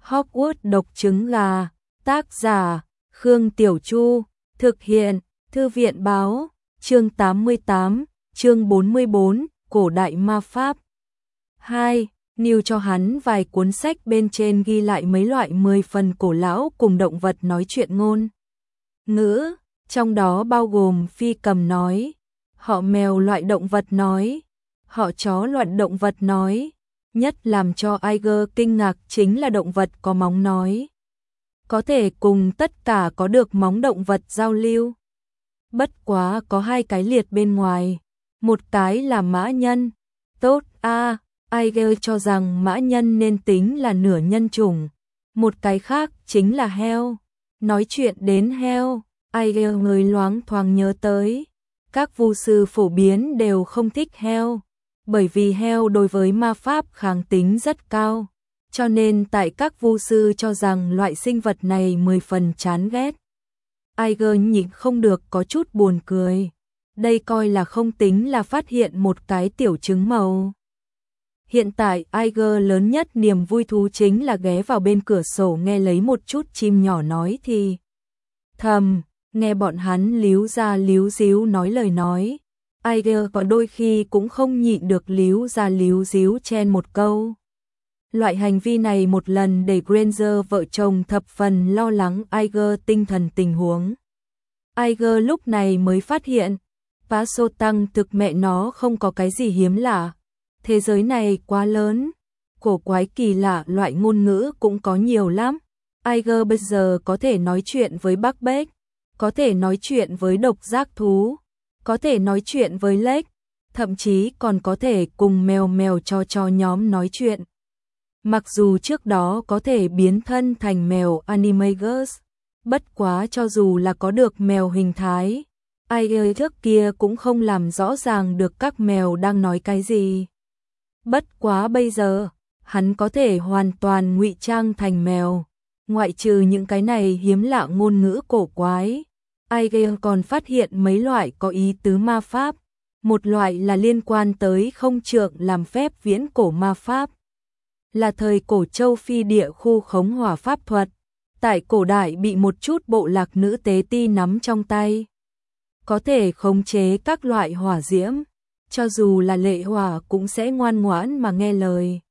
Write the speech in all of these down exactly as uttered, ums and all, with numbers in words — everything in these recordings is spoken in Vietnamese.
Hogwarts độc trứng gà, tác giả, Khương Tiểu Chu, thực hiện, Thư viện báo, chương tám mươi tám, chương bốn mươi bốn, cổ đại ma pháp. hai. New cho hắn vài cuốn sách bên trên ghi lại mấy loại mười phần cổ lão cùng động vật nói chuyện ngôn ngữ, trong đó bao gồm phi cầm nói, họ mèo loại động vật nói, họ chó loại động vật nói. Nhất làm cho Iger kinh ngạc chính là động vật có móng nói. Có thể cùng tất cả có được móng động vật giao lưu. Bất quá có hai cái liệt bên ngoài. Một cái là mã nhân. Tốt a, à, Iger cho rằng mã nhân nên tính là nửa nhân chủng. Một cái khác chính là heo. Nói chuyện đến heo, Iger người loáng thoáng nhớ tới. Các vu sư phổ biến đều không thích heo. Bởi vì heo đối với ma pháp kháng tính rất cao, cho nên tại các vu sư cho rằng loại sinh vật này mười phần chán ghét. Iger nhịn không được có chút buồn cười. Đây coi là không tính là phát hiện một cái tiểu trứng màu. Hiện tại Iger lớn nhất niềm vui thú chính là ghé vào bên cửa sổ nghe lấy một chút chim nhỏ nói thì thầm, nghe bọn hắn líu ra líu díu nói lời nói. Iger có đôi khi cũng không nhịn được líu ra líu díu chen một câu. Loại hành vi này một lần để Granger vợ chồng thập phần lo lắng Iger tinh thần tình huống. Iger lúc này mới phát hiện, Paso Tăng thực mẹ nó không có cái gì hiếm lạ. Thế giới này quá lớn, cổ quái kỳ lạ loại ngôn ngữ cũng có nhiều lắm. Iger bây giờ có thể nói chuyện với Bắc Bếch, có thể nói chuyện với độc giác thú, có thể nói chuyện với Lếch, thậm chí còn có thể cùng mèo mèo cho cho nhóm nói chuyện. Mặc dù trước đó có thể biến thân thành mèo Animagus, bất quá cho dù là có được mèo hình thái, Iger trước kia cũng không làm rõ ràng được các mèo đang nói cái gì. Bất quá bây giờ, hắn có thể hoàn toàn ngụy trang thành mèo, ngoại trừ những cái này hiếm lạ ngôn ngữ cổ quái. Iger còn phát hiện mấy loại có ý tứ ma pháp, một loại là liên quan tới không trượng làm phép viễn cổ ma pháp, là thời cổ châu Phi địa khu khống hỏa pháp thuật, tại cổ đại bị một chút bộ lạc nữ tế ti nắm trong tay, có thể khống chế các loại hỏa diễm, cho dù là lệ hỏa cũng sẽ ngoan ngoãn mà nghe lời.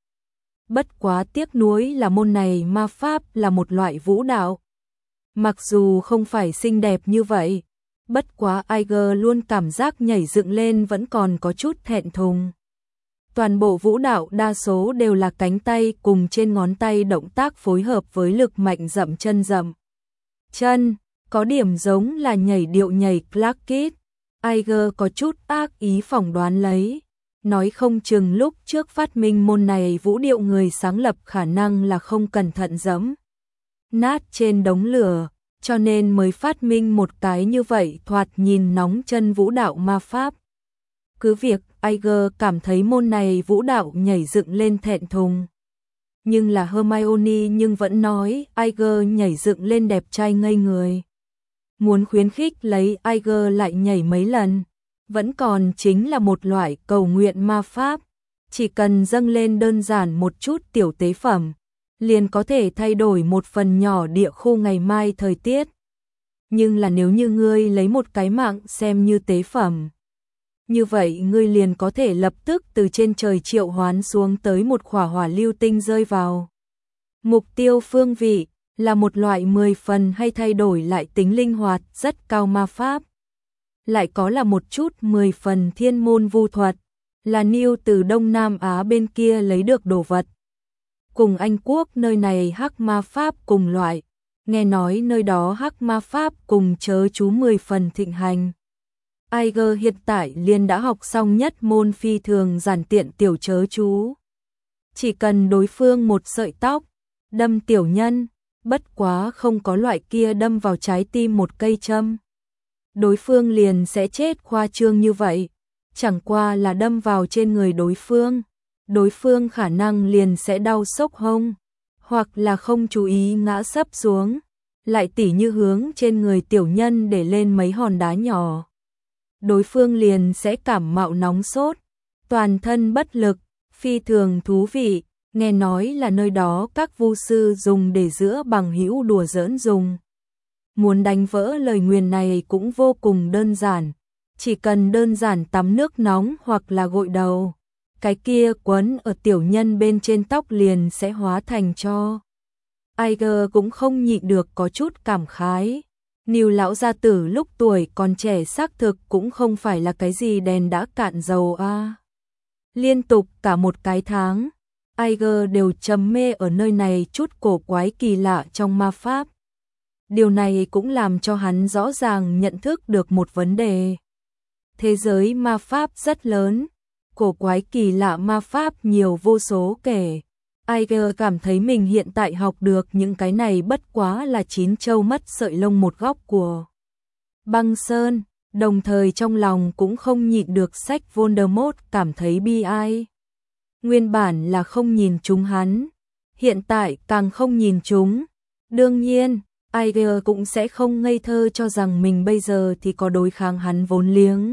Bất quá tiếc nuối là môn này ma pháp là một loại vũ đạo. Mặc dù không phải xinh đẹp như vậy, bất quá Iger luôn cảm giác nhảy dựng lên vẫn còn có chút thẹn thùng. Toàn bộ vũ đạo đa số đều là cánh tay cùng trên ngón tay động tác phối hợp với lực mạnh dậm chân dậm chân, có điểm giống là nhảy điệu nhảy Clark Kid. Iger có chút ác ý phỏng đoán lấy, nói không chừng lúc trước phát minh môn này vũ điệu người sáng lập khả năng là không cẩn thận dẫm nát trên đống lửa, cho nên mới phát minh một cái như vậy thoạt nhìn nóng chân vũ đạo ma pháp. Cứ việc Iger cảm thấy môn này vũ đạo nhảy dựng lên thẹn thùng, nhưng là Hermione nhưng vẫn nói Iger nhảy dựng lên đẹp trai ngây người. Muốn khuyến khích lấy Iger lại nhảy mấy lần, vẫn còn chính là một loại cầu nguyện ma pháp, chỉ cần dâng lên đơn giản một chút tiểu tế phẩm, liền có thể thay đổi một phần nhỏ địa khu ngày mai thời tiết. Nhưng là nếu như ngươi lấy một cái mạng xem như tế phẩm, như vậy ngươi liền có thể lập tức từ trên trời triệu hoán xuống tới một khỏa hỏa lưu tinh rơi vào. Mục tiêu phương vị là một loại mười phần hay thay đổi lại tính linh hoạt rất cao ma pháp. Lại có là một chút mười phần thiên môn vu thuật, là New từ Đông Nam Á bên kia lấy được đồ vật. Cùng Anh Quốc nơi này hắc ma pháp cùng loại, nghe nói nơi đó hắc ma pháp cùng chớ chú mười phần thịnh hành. Iger hiện tại liền đã học xong nhất môn phi thường giản tiện tiểu chớ chú. Chỉ cần đối phương một sợi tóc, đâm tiểu nhân, bất quá không có loại kia đâm vào trái tim một cây châm. Đối phương liền sẽ chết khoa trương như vậy, chẳng qua là đâm vào trên người đối phương. Đối phương khả năng liền sẽ đau sốc hông, hoặc là không chú ý ngã sấp xuống, lại tỉ như hướng trên người tiểu nhân để lên mấy hòn đá nhỏ. Đối phương liền sẽ cảm mạo nóng sốt, toàn thân bất lực, phi thường thú vị. nghe nói là nơi đó các vu sư dùng để giữa bằng hữu đùa giỡn dùng. Muốn đánh vỡ lời nguyền này cũng vô cùng đơn giản, chỉ cần đơn giản tắm nước nóng hoặc là gội đầu, cái kia quấn ở tiểu nhân bên trên tóc liền sẽ hóa thành tro. Iger cũng không nhịn được có chút cảm khái. Neil lão gia tử lúc tuổi còn trẻ xác thực cũng không phải là cái gì đèn đã cạn dầu a. À. Liên tục cả một cái tháng, Iger đều trầm mê ở nơi này chút cổ quái kỳ lạ trong ma pháp. Điều này cũng làm cho hắn rõ ràng nhận thức được một vấn đề. Thế giới ma pháp rất lớn, cổ quái kỳ lạ ma pháp nhiều vô số kể. Iger cảm thấy mình hiện tại học được những cái này bất quá là chín châu mất sợi lông một góc của băng sơn, đồng thời trong lòng cũng không nhịn được sách Voldemort cảm thấy bi ai. Nguyên bản là không nhìn chúng hắn, hiện tại càng không nhìn chúng. Đương nhiên, Iger cũng sẽ không ngây thơ cho rằng mình bây giờ thì có đối kháng hắn vốn liếng.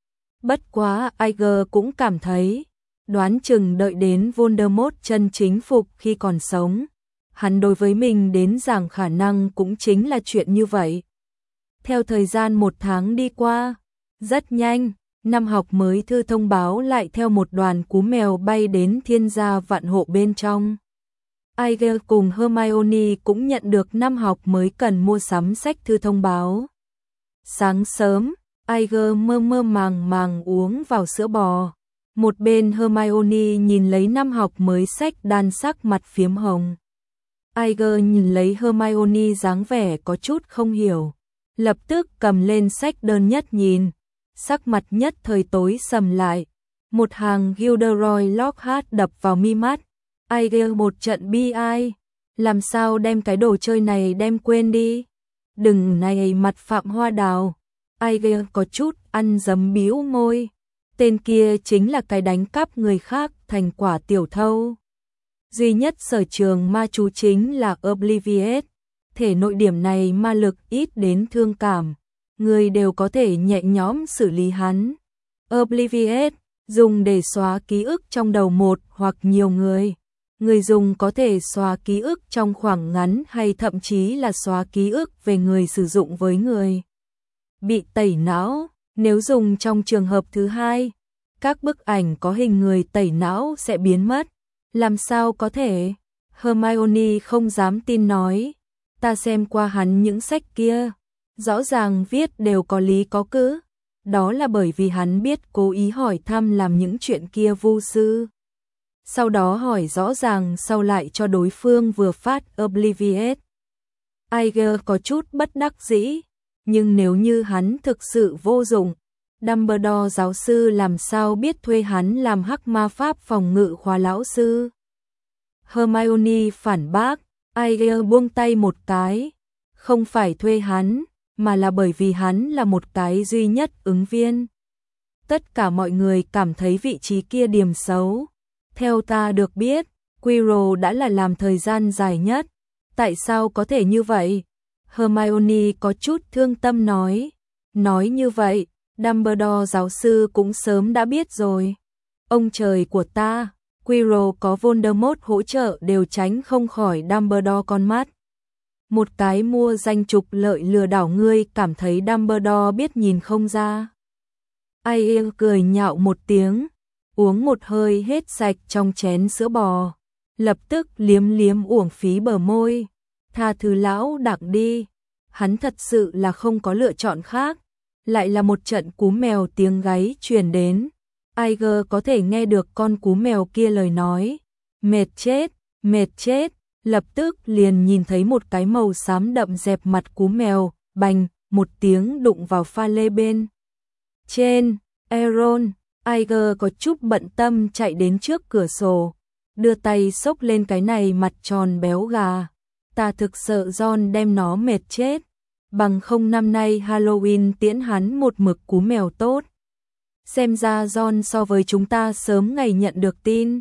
Bất quá Iger cũng cảm thấy, đoán chừng đợi đến Voldemort chân chính phục khi còn sống, hắn đối với mình đến giảng khả năng cũng chính là chuyện như vậy. Theo thời gian một tháng đi qua, rất nhanh, năm học mới thư thông báo lại theo một đoàn cú mèo bay đến thiên gia vạn hộ bên trong. Iger cùng Hermione cũng nhận được năm học mới cần mua sắm sách thư thông báo. Sáng sớm, Iger mơ mơ màng màng uống vào sữa bò. Một bên Hermione nhìn lấy năm học mới sách đan sắc mặt phiếm hồng. Iger nhìn lấy Hermione dáng vẻ có chút không hiểu, lập tức cầm lên sách đơn nhất nhìn, sắc mặt nhất thời tối sầm lại. Một hàng Gilderoy Lockhart đập vào mi mắt. Iger một trận bi ai, làm sao đem cái đồ chơi này đem quên đi. Đừng này mặt Phạm Hoa Đào. Iger có chút ăn dấm bĩu môi. Tên kia chính là cái đánh cắp người khác thành quả tiểu thâu. Duy nhất sở trường ma chú chính là Obliviate. Thể nội điểm này ma lực ít đến thương cảm, người đều có thể nhẹ nhõm xử lý hắn. Obliviate dùng để xóa ký ức trong đầu một hoặc nhiều người. Người dùng có thể xóa ký ức trong khoảng ngắn hay thậm chí là xóa ký ức về người sử dụng với người bị tẩy não. Nếu dùng trong trường hợp thứ hai, các bức ảnh có hình người tẩy não sẽ biến mất. Làm sao có thể? Hermione không dám tin nói. Ta xem qua hắn những sách kia, rõ ràng viết đều có lý có cứ. Đó là bởi vì hắn biết cố ý hỏi thăm làm những chuyện kia vu sư. Sau đó hỏi rõ ràng sau lại cho đối phương vừa phát Obliviate. Iger có chút bất đắc dĩ, nhưng nếu như hắn thực sự vô dụng, Dumbledore giáo sư làm sao biết thuê hắn làm hắc ma pháp phòng ngự khóa lão sư. Hermione phản bác, Iger buông tay một cái, không phải thuê hắn, mà là bởi vì hắn là một cái duy nhất ứng viên. Tất cả mọi người cảm thấy vị trí kia điểm xấu. Theo ta được biết, Quirrell đã là làm thời gian dài nhất. Tại sao có thể như vậy? Hermione có chút thương tâm nói. Nói như vậy, Dumbledore giáo sư cũng sớm đã biết rồi. Ông trời của ta, Quirrell có Voldemort hỗ trợ đều tránh không khỏi Dumbledore con mắt. Một cái mua danh trục lợi lừa đảo ngươi cảm thấy Dumbledore biết nhìn không ra. Iger cười nhạo một tiếng, uống một hơi hết sạch trong chén sữa bò, lập tức liếm liếm uổng phí bờ môi. Tha thứ lão Đặng đi, hắn thật sự là không có lựa chọn khác. Lại là một trận cú mèo tiếng gáy truyền đến. Iger có thể nghe được con cú mèo kia lời nói. Mệt chết, mệt chết. Lập tức liền nhìn thấy một cái màu xám đậm dẹp mặt cú mèo, bành, một tiếng đụng vào pha lê bên trên. Aaron, Iger có chút bận tâm chạy đến trước cửa sổ, đưa tay xốc lên cái này mặt tròn béo gà. Ta thực sợ John đem nó mệt chết. Bằng không năm nay Halloween tiễn hắn một mực cú mèo tốt. Xem ra John so với chúng ta sớm ngày nhận được tin.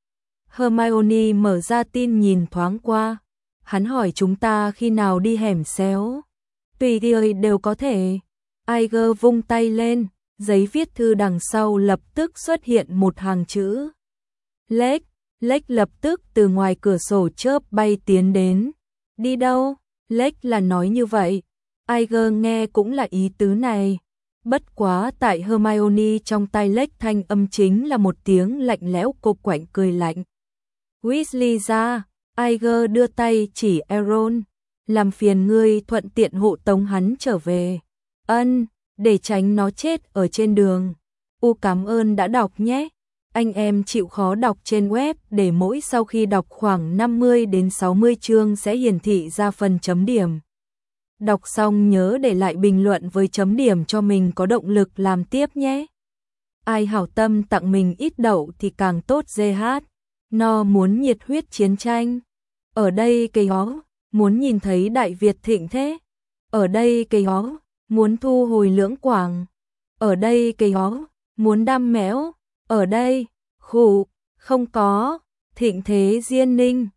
Hermione mở ra tin nhìn thoáng qua. Hắn hỏi chúng ta khi nào đi hẻm xéo. Tùy người đều có thể. Iger vung tay lên, giấy viết thư đằng sau lập tức xuất hiện một hàng chữ. Lake, Lách lập tức từ ngoài cửa sổ chớp bay tiến đến. Đi đâu? Lách là nói như vậy. Iger nghe cũng là ý tứ này. Bất quá tại Hermione trong tai Lách thanh âm chính là một tiếng lạnh lẽo cô quạnh cười lạnh. Weasley ra, Iger đưa tay chỉ Aaron. Làm phiền ngươi thuận tiện hộ tống hắn trở về. Ân, để tránh nó chết ở trên đường. U cảm ơn đã đọc nhé. Anh em chịu khó đọc trên web để mỗi sau khi đọc khoảng năm mươi đến sáu mươi chương sẽ hiển thị ra phần chấm điểm. Đọc xong nhớ để lại bình luận với chấm điểm cho mình có động lực làm tiếp nhé. Ai hảo tâm tặng mình ít đậu thì càng tốt giê hát. No muốn nhiệt huyết chiến tranh. Ở đây cây hó, muốn nhìn thấy Đại Việt thịnh thế. Ở đây cây hó, muốn thu hồi lưỡng quảng. Ở đây cây hó, muốn đam mẽo. Ở đây, khủ, không có, thịnh thế diên ninh.